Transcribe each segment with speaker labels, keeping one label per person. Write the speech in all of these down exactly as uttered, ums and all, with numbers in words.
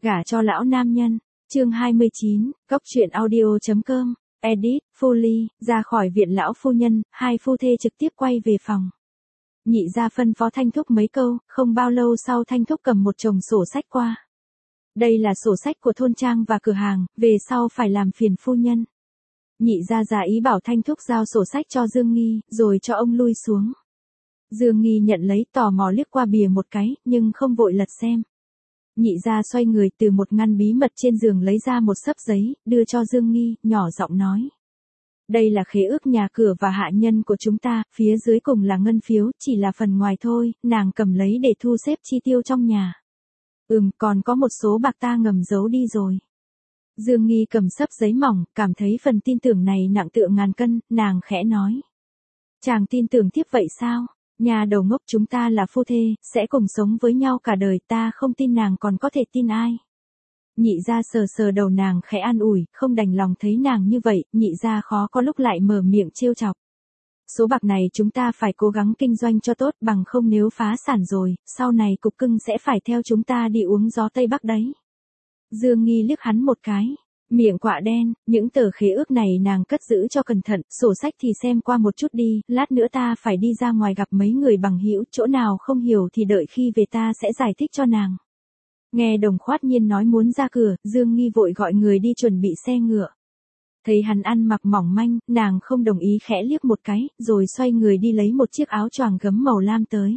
Speaker 1: Gả cho lão nam nhân, chương hai mươi chín, cốc truyện audio.com, edit, Foley, ra khỏi viện lão phu nhân, hai phu thê trực tiếp quay về phòng. Nhị gia phân phó Thanh Thúc mấy câu, không bao lâu sau Thanh Thúc cầm một chồng sổ sách qua. Đây là sổ sách của thôn trang và cửa hàng, về sau phải làm phiền phu nhân. Nhị gia giả ý bảo Thanh Thúc giao sổ sách cho Dương Nghi, rồi cho ông lui xuống. Dương Nghi nhận lấy, tò mò liếc qua bìa một cái, nhưng không vội lật xem. Nhị gia xoay người từ một ngăn bí mật trên giường lấy ra một xấp giấy, đưa cho Dương Nghi, nhỏ giọng nói. Đây là khế ước nhà cửa và hạ nhân của chúng ta, phía dưới cùng là ngân phiếu, chỉ là phần ngoài thôi, nàng cầm lấy để thu xếp chi tiêu trong nhà. Ừm, còn có một số bạc ta ngầm giấu đi rồi. Dương Nghi cầm xấp giấy mỏng, cảm thấy phần tin tưởng này nặng tựa ngàn cân, nàng khẽ nói. Chàng tin tưởng tiếp vậy sao? Nhà đầu ngốc, chúng ta là phu thê, sẽ cùng sống với nhau cả đời, ta không tin nàng còn có thể tin ai. Nhị gia sờ sờ đầu nàng khẽ an ủi, không đành lòng thấy nàng như vậy, nhị gia khó có lúc lại mở miệng trêu chọc. Số bạc này chúng ta phải cố gắng kinh doanh cho tốt, bằng không nếu phá sản rồi, sau này cục cưng sẽ phải theo chúng ta đi uống gió Tây Bắc đấy. Dương Nghi liếc hắn một cái, miệng quạ đen, những tờ khế ước này nàng cất giữ cho cẩn thận, sổ sách thì xem qua một chút đi, lát nữa ta phải đi ra ngoài gặp mấy người bằng hữu, chỗ nào không hiểu thì đợi khi về ta sẽ giải thích cho nàng. Nghe Đồng Khoát Nhiên nói muốn ra cửa, Dương Nghi vội gọi người đi chuẩn bị xe ngựa. Thấy hắn ăn mặc mỏng manh, nàng không đồng ý, khẽ liếc một cái, rồi xoay người đi lấy một chiếc áo choàng gấm màu lam tới.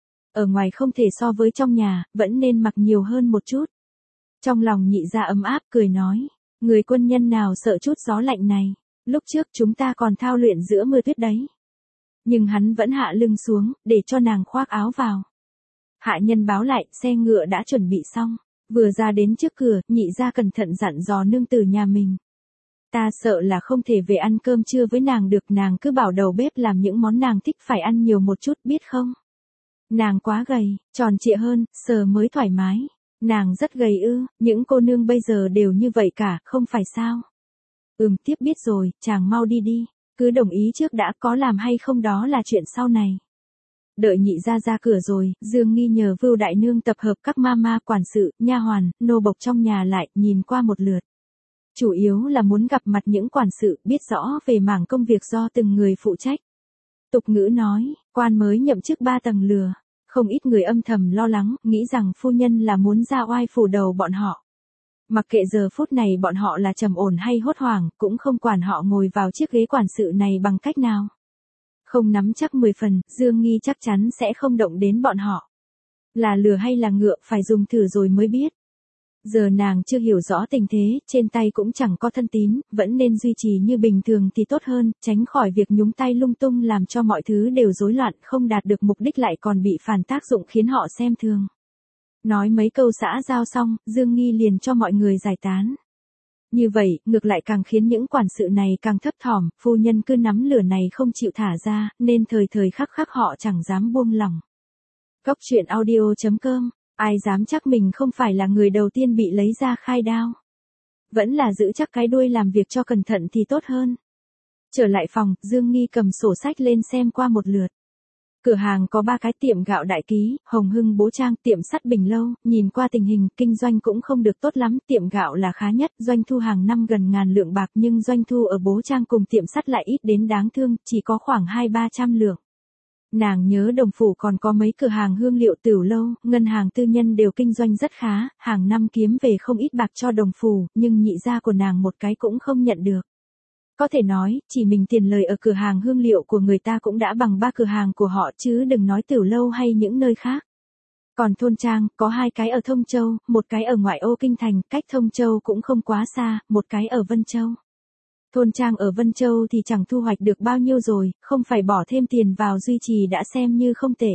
Speaker 1: Ở ngoài không thể so với trong nhà, vẫn nên mặc nhiều hơn một chút. Trong lòng nhị gia ấm áp cười nói, người quân nhân nào sợ chút gió lạnh này, lúc trước chúng ta còn thao luyện giữa mưa tuyết đấy. Nhưng hắn vẫn hạ lưng xuống, để cho nàng khoác áo vào. Hạ nhân báo lại, xe ngựa đã chuẩn bị xong, vừa ra đến trước cửa, nhị gia cẩn thận dặn dò nương tử nhà mình. Ta sợ là không thể về ăn cơm trưa với nàng được, nàng cứ bảo đầu bếp làm những món nàng thích, phải ăn nhiều một chút, biết không? Nàng quá gầy, tròn trịa hơn, sờ mới thoải mái. Nàng rất gầy ư, những cô nương bây giờ đều như vậy cả, không phải sao? Ừm, tiếp biết rồi, chàng mau đi đi, cứ đồng ý trước đã, có làm hay không đó là chuyện sau này. Đợi nhị gia ra cửa rồi, Dương Nghi nhờ Vưu đại nương tập hợp các mama, quản sự, nha hoàn, nô bộc trong nhà lại, nhìn qua một lượt. Chủ yếu là muốn gặp mặt những quản sự, biết rõ về mảng công việc do từng người phụ trách. Tục ngữ nói, quan mới nhậm chức ba tầng lừa. Không ít người âm thầm lo lắng, nghĩ rằng phu nhân là muốn ra oai phủ đầu bọn họ. Mặc kệ giờ phút này bọn họ là trầm ổn hay hốt hoảng, cũng không quản họ ngồi vào chiếc ghế quản sự này bằng cách nào. Không nắm chắc mười phần, Dương Nghi chắc chắn sẽ không động đến bọn họ. Là lừa hay là ngựa, phải dùng thử rồi mới biết. Giờ nàng chưa hiểu rõ tình thế, trên tay cũng chẳng có thân tín, vẫn nên duy trì như bình thường thì tốt hơn, tránh khỏi việc nhúng tay lung tung làm cho mọi thứ đều rối loạn, không đạt được mục đích lại còn bị phản tác dụng khiến họ xem thường. Nói mấy câu xã giao xong, Dương Nghi liền cho mọi người giải tán. Như vậy, ngược lại càng khiến những quản sự này càng thấp thỏm, phu nhân cứ nắm lửa này không chịu thả ra, nên thời thời khắc khắc họ chẳng dám buông lỏng. Cốc truyện audio.com, ai dám chắc mình không phải là người đầu tiên bị lấy ra khai đao. Vẫn là giữ chắc cái đuôi, làm việc cho cẩn thận thì tốt hơn. Trở lại phòng, Dương Nghi cầm sổ sách lên xem qua một lượt. Cửa hàng có ba cái: tiệm gạo Đại Ký, Hồng Hưng Bố Trang, tiệm sắt Bình Lâu. Nhìn qua tình hình kinh doanh cũng không được tốt lắm, tiệm gạo là khá nhất, doanh thu hàng năm gần ngàn lượng bạc, nhưng doanh thu ở Bố Trang cùng tiệm sắt lại ít đến đáng thương, chỉ có khoảng hai ba trăm lượng. Nàng nhớ Đồng Phủ còn có mấy cửa hàng hương liệu, tửu lâu, ngân hàng tư nhân đều kinh doanh rất khá, hàng năm kiếm về không ít bạc cho Đồng Phủ, nhưng nhị gia của nàng một cái cũng không nhận được. Có thể nói, chỉ mình tiền lời ở cửa hàng hương liệu của người ta cũng đã bằng ba cửa hàng của họ, chứ đừng nói tửu lâu hay những nơi khác. Còn thôn trang, có hai cái ở Thông Châu, một cái ở ngoại ô kinh thành, cách Thông Châu cũng không quá xa, một cái ở Vân Châu. Thôn trang ở Vân Châu thì chẳng thu hoạch được bao nhiêu rồi, không phải bỏ thêm tiền vào duy trì đã xem như không tệ.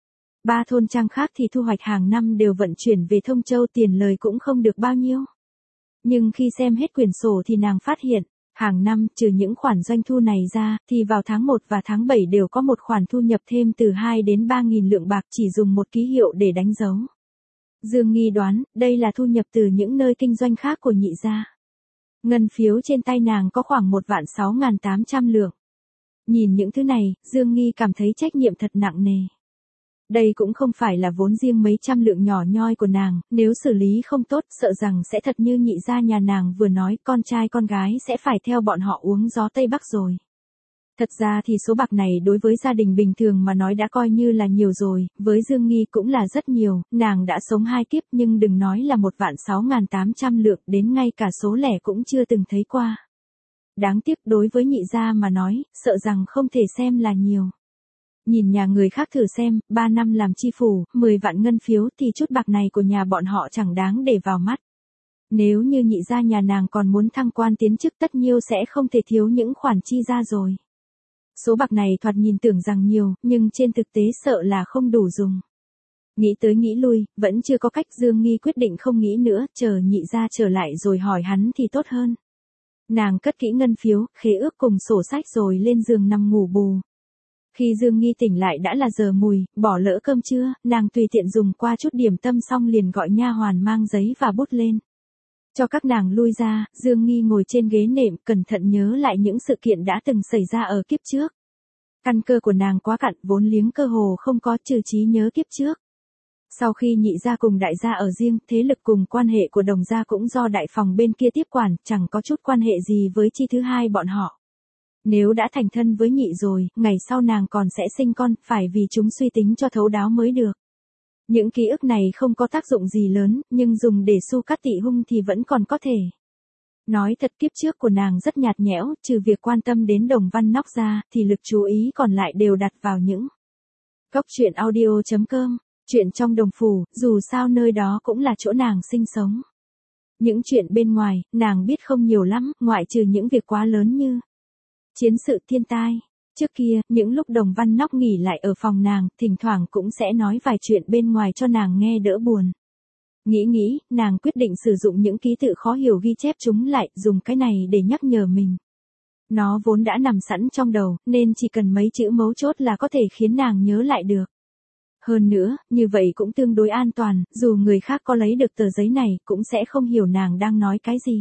Speaker 1: Ba thôn trang khác thì thu hoạch hàng năm đều vận chuyển về Thông Châu, tiền lời cũng không được bao nhiêu. Nhưng khi xem hết quyển sổ thì nàng phát hiện, hàng năm, trừ những khoản doanh thu này ra, thì vào tháng một và tháng bảy đều có một khoản thu nhập thêm từ hai đến ba nghìn lượng bạc, chỉ dùng một ký hiệu để đánh dấu. Dương Nghi đoán, đây là thu nhập từ những nơi kinh doanh khác của nhị gia. Ngân phiếu trên tay nàng có khoảng một vạn sáu ngàn tám trăm lượng. Nhìn những thứ này, Dương Nghi cảm thấy trách nhiệm thật nặng nề. Đây cũng không phải là vốn riêng mấy trăm lượng nhỏ nhoi của nàng, nếu xử lý không tốt sợ rằng sẽ thật như nhị gia nhà nàng vừa nói, con trai con gái sẽ phải theo bọn họ uống gió Tây Bắc rồi. Thật ra thì số bạc này đối với gia đình bình thường mà nói đã coi như là nhiều rồi, với Dương Nghi cũng là rất nhiều, nàng đã sống hai kiếp nhưng đừng nói là một vạn sáu ngàn tám trăm lượng, đến ngay cả số lẻ cũng chưa từng thấy qua. Đáng tiếc đối với nhị gia mà nói, sợ rằng không thể xem là nhiều. Nhìn nhà người khác thử xem, ba năm làm chi phủ, mười vạn ngân phiếu thì chút bạc này của nhà bọn họ chẳng đáng để vào mắt. Nếu như nhị gia nhà nàng còn muốn thăng quan tiến chức tất nhiêu sẽ không thể thiếu những khoản chi ra rồi. Số bạc này thoạt nhìn tưởng rằng nhiều, nhưng trên thực tế sợ là không đủ dùng. Nghĩ tới nghĩ lui, vẫn chưa có cách, Dương Nghi quyết định không nghĩ nữa, chờ nhị gia trở lại rồi hỏi hắn thì tốt hơn. Nàng cất kỹ ngân phiếu, khế ước cùng sổ sách rồi lên giường nằm ngủ bù. Khi Dương Nghi tỉnh lại đã là giờ mùi, bỏ lỡ cơm trưa, nàng tùy tiện dùng qua chút điểm tâm xong liền gọi nha hoàn mang giấy và bút lên. Cho các nàng lui ra, Dương Nghi ngồi trên ghế nệm cẩn thận nhớ lại những sự kiện đã từng xảy ra ở kiếp trước. Căn cơ của nàng quá cạn, vốn liếng cơ hồ không có, trừ trí nhớ kiếp trước. Sau khi nhị gia cùng đại gia ở riêng, thế lực cùng quan hệ của đồng gia cũng do đại phòng bên kia tiếp quản, chẳng có chút quan hệ gì với chi thứ hai bọn họ. Nếu đã thành thân với nhị rồi, ngày sau nàng còn sẽ sinh con, phải vì chúng suy tính cho thấu đáo mới được. Những ký ức này không có tác dụng gì lớn, nhưng dùng để su cắt tị hung thì vẫn còn có thể. Nói thật kiếp trước của nàng rất nhạt nhẽo, trừ việc quan tâm đến Đồng Văn Nóc ra, thì lực chú ý còn lại đều đặt vào những cốc truyện audio chấm com, chuyện trong đồng phủ, dù sao nơi đó cũng là chỗ nàng sinh sống. Những chuyện bên ngoài, nàng biết không nhiều lắm, ngoại trừ những việc quá lớn như chiến sự thiên tai. Trước kia, những lúc Đồng Văn Nóc nghỉ lại ở phòng nàng, thỉnh thoảng cũng sẽ nói vài chuyện bên ngoài cho nàng nghe đỡ buồn. Nghĩ nghĩ, nàng quyết định sử dụng những ký tự khó hiểu ghi chép chúng lại, dùng cái này để nhắc nhở mình. Nó vốn đã nằm sẵn trong đầu, nên chỉ cần mấy chữ mấu chốt là có thể khiến nàng nhớ lại được. Hơn nữa, như vậy cũng tương đối an toàn, dù người khác có lấy được tờ giấy này, cũng sẽ không hiểu nàng đang nói cái gì.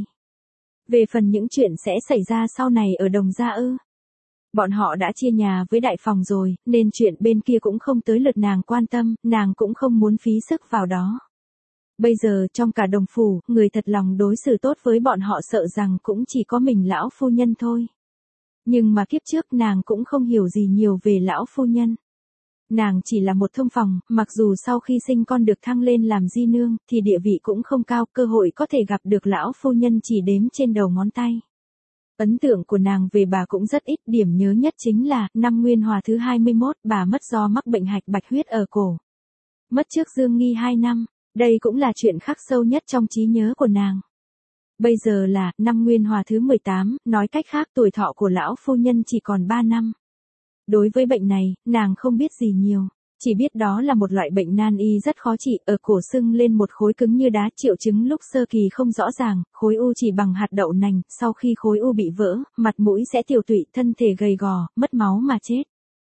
Speaker 1: Về phần những chuyện sẽ xảy ra sau này ở Đồng gia ư. Bọn họ đã chia nhà với đại phòng rồi, nên chuyện bên kia cũng không tới lượt nàng quan tâm, nàng cũng không muốn phí sức vào đó. Bây giờ trong cả đồng phủ, người thật lòng đối xử tốt với bọn họ sợ rằng cũng chỉ có mình lão phu nhân thôi. Nhưng mà kiếp trước nàng cũng không hiểu gì nhiều về lão phu nhân. Nàng chỉ là một thông phòng, mặc dù sau khi sinh con được thăng lên làm di nương, thì địa vị cũng không cao, cơ hội có thể gặp được lão phu nhân chỉ đếm trên đầu ngón tay. Ấn tượng của nàng về bà cũng rất ít, điểm nhớ nhất chính là, năm Nguyên Hòa thứ hai mươi mốt, bà mất do mắc bệnh hạch bạch huyết ở cổ. Mất trước Dương Nghi hai năm, đây cũng là chuyện khắc sâu nhất trong trí nhớ của nàng. Bây giờ là, năm Nguyên Hòa thứ mười tám, nói cách khác tuổi thọ của lão phu nhân chỉ còn ba năm. Đối với bệnh này, nàng không biết gì nhiều, chỉ biết đó là một loại bệnh nan y rất khó trị, ở cổ sưng lên một khối cứng như đá, triệu chứng lúc sơ kỳ không rõ ràng, khối u chỉ bằng hạt đậu nành, sau khi khối u bị vỡ, mặt mũi sẽ tiểu tụy, thân thể gầy gò, mất máu mà chết.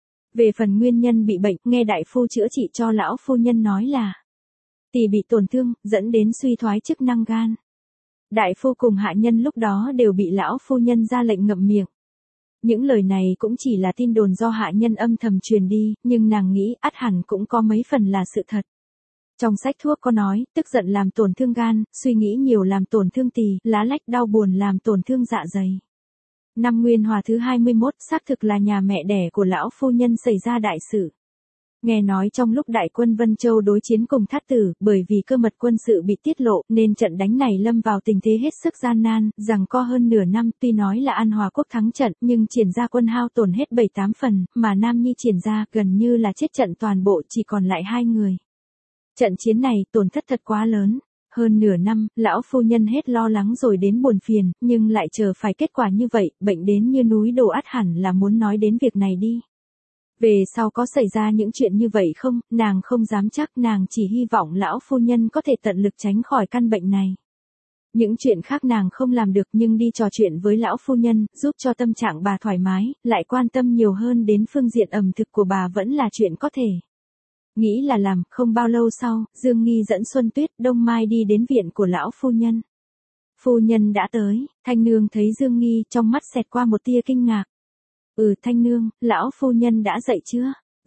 Speaker 1: Về phần nguyên nhân bị bệnh, nghe đại phu chữa trị cho lão phu nhân nói là tỳ bị tổn thương, dẫn đến suy thoái chức năng gan. Đại phu cùng hạ nhân lúc đó đều bị lão phu nhân ra lệnh ngậm miệng. Những lời này cũng chỉ là tin đồn do hạ nhân âm thầm truyền đi, nhưng nàng nghĩ ắt hẳn cũng có mấy phần là sự thật. Trong sách thuốc có nói, tức giận làm tổn thương gan, suy nghĩ nhiều làm tổn thương tỳ, lá lách đau buồn làm tổn thương dạ dày. Năm Nguyên Hòa thứ hai mươi mốt, xác thực là nhà mẹ đẻ của lão phu nhân xảy ra đại sự. Nghe nói trong lúc đại quân Vân Châu đối chiến cùng Thát Tử, bởi vì cơ mật quân sự bị tiết lộ, nên trận đánh này lâm vào tình thế hết sức gian nan, rằng co hơn nửa năm, tuy nói là An Hòa quốc thắng trận, nhưng triển ra quân hao tổn hết bảy tám phần, mà Nam Nhi triển ra gần như là chết trận toàn bộ, chỉ còn lại hai người. Trận chiến này tổn thất thật quá lớn. Hơn nửa năm, lão phu nhân hết lo lắng rồi đến buồn phiền, nhưng lại chờ phải kết quả như vậy, bệnh đến như núi đổ, ắt hẳn là muốn nói đến việc này đi. Về sau có xảy ra những chuyện như vậy không, nàng không dám chắc, nàng chỉ hy vọng lão phu nhân có thể tận lực tránh khỏi căn bệnh này. Những chuyện khác nàng không làm được, nhưng đi trò chuyện với lão phu nhân, giúp cho tâm trạng bà thoải mái, lại quan tâm nhiều hơn đến phương diện ẩm thực của bà vẫn là chuyện có thể. Nghĩ là làm, không bao lâu sau, Dương Nghi dẫn Xuân Tuyết, Đông Mai đi đến viện của lão phu nhân. Phu nhân đã tới, Thanh Nương thấy Dương Nghi, trong mắt xẹt qua một tia kinh ngạc. Ừ Thanh Nương, lão phu nhân đã dậy chưa?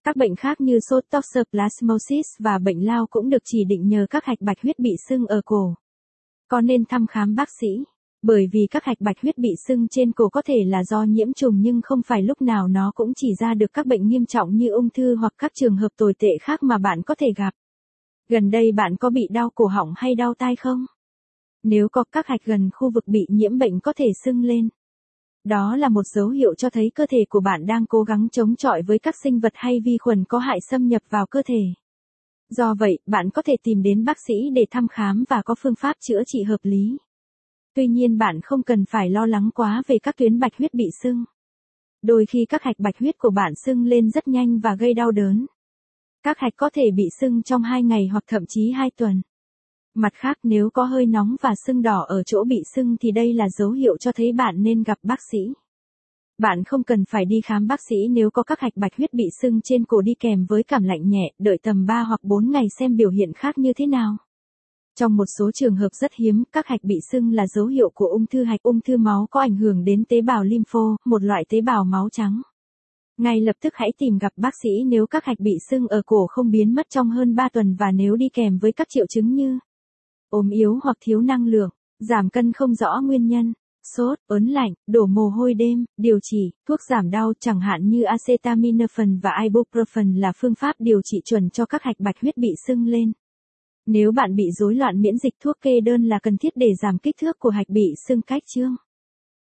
Speaker 1: Các bệnh khác như sốt, toxoplasmosis và bệnh lao cũng được chỉ định nhờ các hạch bạch huyết bị sưng ở cổ. Có nên thăm khám bác sĩ? Bởi vì các hạch bạch huyết bị sưng trên cổ có thể là do nhiễm trùng nhưng không phải lúc nào nó cũng chỉ ra được các bệnh nghiêm trọng như ung thư hoặc các trường hợp tồi tệ khác mà bạn có thể gặp. Gần đây bạn có bị đau cổ họng hay đau tai không? Nếu có các hạch gần khu vực bị nhiễm bệnh có thể sưng lên. Đó là một dấu hiệu cho thấy cơ thể của bạn đang cố gắng chống chọi với các sinh vật hay vi khuẩn có hại xâm nhập vào cơ thể. Do vậy, bạn có thể tìm đến bác sĩ để thăm khám và có phương pháp chữa trị hợp lý. Tuy nhiên bạn không cần phải lo lắng quá về các tuyến bạch huyết bị sưng. Đôi khi các hạch bạch huyết của bạn sưng lên rất nhanh và gây đau đớn. Các hạch có thể bị sưng trong hai ngày hoặc thậm chí hai tuần. Mặt khác, nếu có hơi nóng và sưng đỏ ở chỗ bị sưng thì đây là dấu hiệu cho thấy bạn nên gặp bác sĩ. Bạn không cần phải đi khám bác sĩ nếu có các hạch bạch huyết bị sưng trên cổ đi kèm với cảm lạnh nhẹ, đợi tầm ba hoặc bốn ngày xem biểu hiện khác như thế nào. Trong một số trường hợp rất hiếm, các hạch bị sưng là dấu hiệu của ung thư hạch. Ung thư máu có ảnh hưởng đến tế bào lympho, một loại tế bào máu trắng. Ngay lập tức hãy tìm gặp bác sĩ nếu các hạch bị sưng ở cổ không biến mất trong hơn ba tuần và nếu đi kèm với các triệu chứng như ốm yếu hoặc thiếu năng lượng, giảm cân không rõ nguyên nhân, sốt, ớn lạnh, đổ mồ hôi đêm. Điều trị, thuốc giảm đau chẳng hạn như acetaminophen và ibuprofen là phương pháp điều trị chuẩn cho các hạch bạch huyết bị sưng lên. Nếu bạn bị rối loạn miễn dịch, thuốc kê đơn là cần thiết để giảm kích thước của hạch bị sưng cách chương.